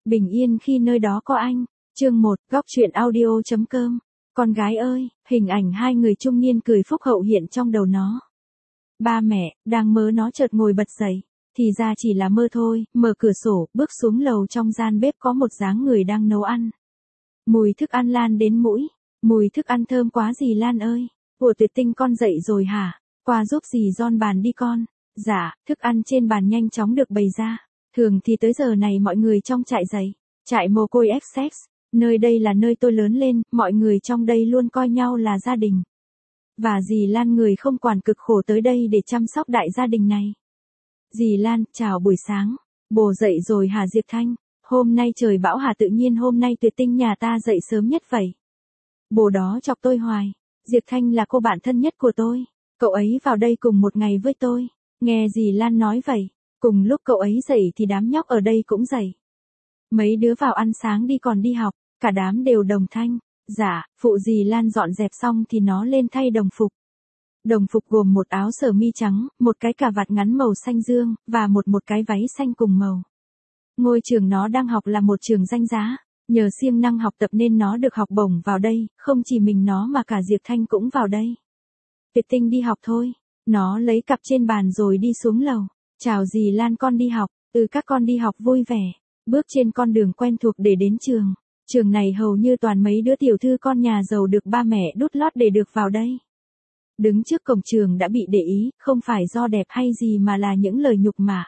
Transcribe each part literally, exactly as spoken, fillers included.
Bình yên khi nơi đó có anh. Chương một, góc truyện audio.com. Con gái ơi, hình ảnh hai người trung niên cười phúc hậu hiện trong đầu nó. Ba mẹ, đang mơ nó chợt ngồi bật dậy. Thì ra chỉ là mơ thôi, mở cửa sổ, bước xuống lầu trong gian bếp có một dáng người đang nấu ăn. Mùi thức ăn lan đến mũi. Mùi thức ăn thơm quá dì Lan ơi. Ủa Tuyệt Tinh con dậy rồi hả? Qua giúp dì gion bàn đi con. Dạ, thức ăn trên bàn nhanh chóng được bày ra. Thường thì tới giờ này mọi người trong trại dậy. Trại mồ côi Essex. Nơi đây là nơi tôi lớn lên, mọi người trong đây luôn coi nhau là gia đình. Và dì Lan người không quản cực khổ tới đây để chăm sóc đại gia đình này. Dì Lan, chào buổi sáng. Bồ dậy rồi hả Diệp Thanh? Hôm nay trời bão hả, tự nhiên hôm nay Tuyệt Tinh nhà ta dậy sớm nhất vậy. Bồ đó chọc tôi hoài. Diệp Thanh là cô bạn thân nhất của tôi. Cậu ấy vào đây cùng một ngày với tôi. Nghe dì Lan nói vậy. Cùng lúc cậu ấy dậy thì đám nhóc ở đây cũng dậy. Mấy đứa vào ăn sáng đi còn đi học. Cả đám đều đồng thanh. Dạ, phụ dì Lan dọn dẹp xong thì nó lên thay đồng phục. Đồng phục gồm một áo sơ mi trắng, một cái cà vạt ngắn màu xanh dương, và một một cái váy xanh cùng màu. Ngôi trường nó đang học là một trường danh giá. Nhờ siêng năng học tập nên nó được học bổng vào đây, không chỉ mình nó mà cả Diệp Thanh cũng vào đây. Tuyệt Tinh đi học thôi. Nó lấy cặp trên bàn rồi đi xuống lầu. Chào dì Lan, con đi học. Ừ, các con đi học vui vẻ. Bước trên con đường quen thuộc để đến trường. Trường này hầu như toàn mấy đứa tiểu thư con nhà giàu được ba mẹ đút lót để được vào đây. Đứng trước cổng trường đã bị để ý, không phải do đẹp hay gì mà là những lời nhục mạ.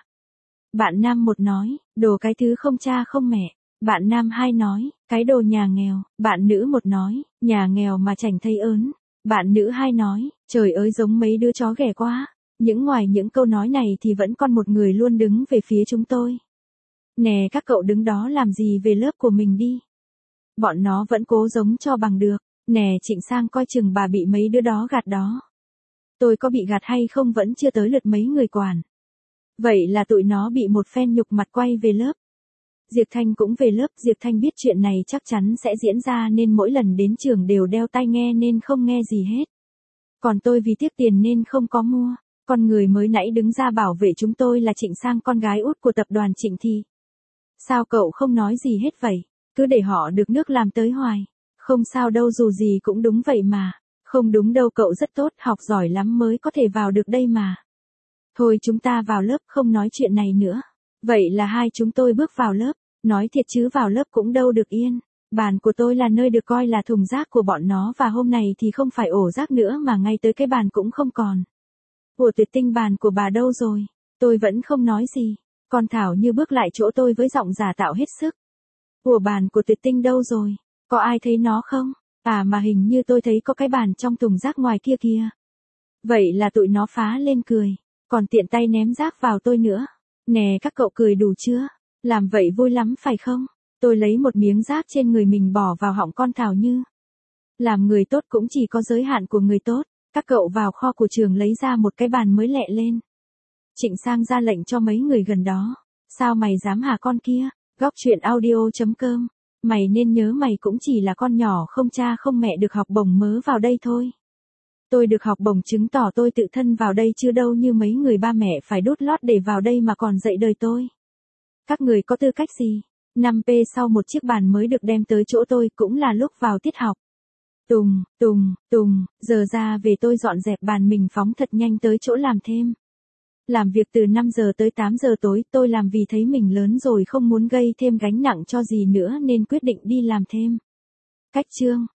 Bạn nam một nói, đồ cái thứ không cha không mẹ. Bạn nam hai nói, cái đồ nhà nghèo. Bạn nữ một nói, nhà nghèo mà chảnh thấy ớn. Bạn nữ hai nói, trời ơi giống mấy đứa chó ghẻ quá. Những ngoài những câu nói này thì vẫn còn một người luôn đứng về phía chúng tôi. Nè các cậu đứng đó làm gì, về lớp của mình đi. Bọn nó vẫn cố giống cho bằng được. Nè Trịnh Sang coi chừng bà bị mấy đứa đó gạt đó. Tôi có bị gạt hay không vẫn chưa tới lượt mấy người quản. Vậy là tụi nó bị một phen nhục mặt quay về lớp. Diệp Thanh cũng về lớp. Diệp Thanh biết chuyện này chắc chắn sẽ diễn ra nên mỗi lần đến trường đều đeo tai nghe nên không nghe gì hết. Còn tôi vì tiếc tiền nên không có mua. Con người mới nãy đứng ra bảo vệ chúng tôi là Trịnh Sang, con gái út của tập đoàn Trịnh Thị. Sao cậu không nói gì hết vậy? Cứ để họ được nước làm tới hoài. Không sao đâu, dù gì cũng đúng vậy mà. Không đúng đâu, cậu rất tốt, học giỏi lắm mới có thể vào được đây mà. Thôi chúng ta vào lớp, không nói chuyện này nữa. Vậy là hai chúng tôi bước vào lớp. Nói thiệt chứ vào lớp cũng đâu được yên. Bàn của tôi là nơi được coi là thùng rác của bọn nó, và hôm nay thì không phải ổ rác nữa mà ngay tới cái bàn cũng không còn. Ủa Tuyệt Tinh, bàn của bà đâu rồi? Tôi vẫn không nói gì. Con Thảo Như bước lại chỗ tôi với giọng giả tạo hết sức. Ủa bàn của Tuyệt Tinh đâu rồi? Có ai thấy nó không? À mà hình như tôi thấy có cái bàn trong thùng rác ngoài kia kìa. Vậy là tụi nó phá lên cười. Còn tiện tay ném rác vào tôi nữa. Nè các cậu cười đủ chưa? Làm vậy vui lắm phải không? Tôi lấy một miếng rác trên người mình bỏ vào họng con Thảo Như. Làm người tốt cũng chỉ có giới hạn của người tốt. Các cậu vào kho của trường lấy ra một cái bàn mới lẹ lên. Trịnh Sang ra lệnh cho mấy người gần đó. Sao mày dám hả con kia? Góc truyện audio.com. Mày nên nhớ mày cũng chỉ là con nhỏ không cha không mẹ được học bổng mớ vào đây thôi. Tôi được học bổng chứng tỏ tôi tự thân vào đây chứ đâu như mấy người ba mẹ phải đút lót để vào đây mà còn dạy đời tôi. Các người có tư cách gì? năm p sau một chiếc bàn mới được đem tới chỗ tôi, cũng là lúc vào tiết học. Tùng, tùng, tùng, giờ ra về tôi dọn dẹp bàn mình phóng thật nhanh tới chỗ làm thêm. Làm việc từ năm giờ tới tám giờ tối, tôi làm vì thấy mình lớn rồi không muốn gây thêm gánh nặng cho gì nữa nên quyết định đi làm thêm. Cách chương,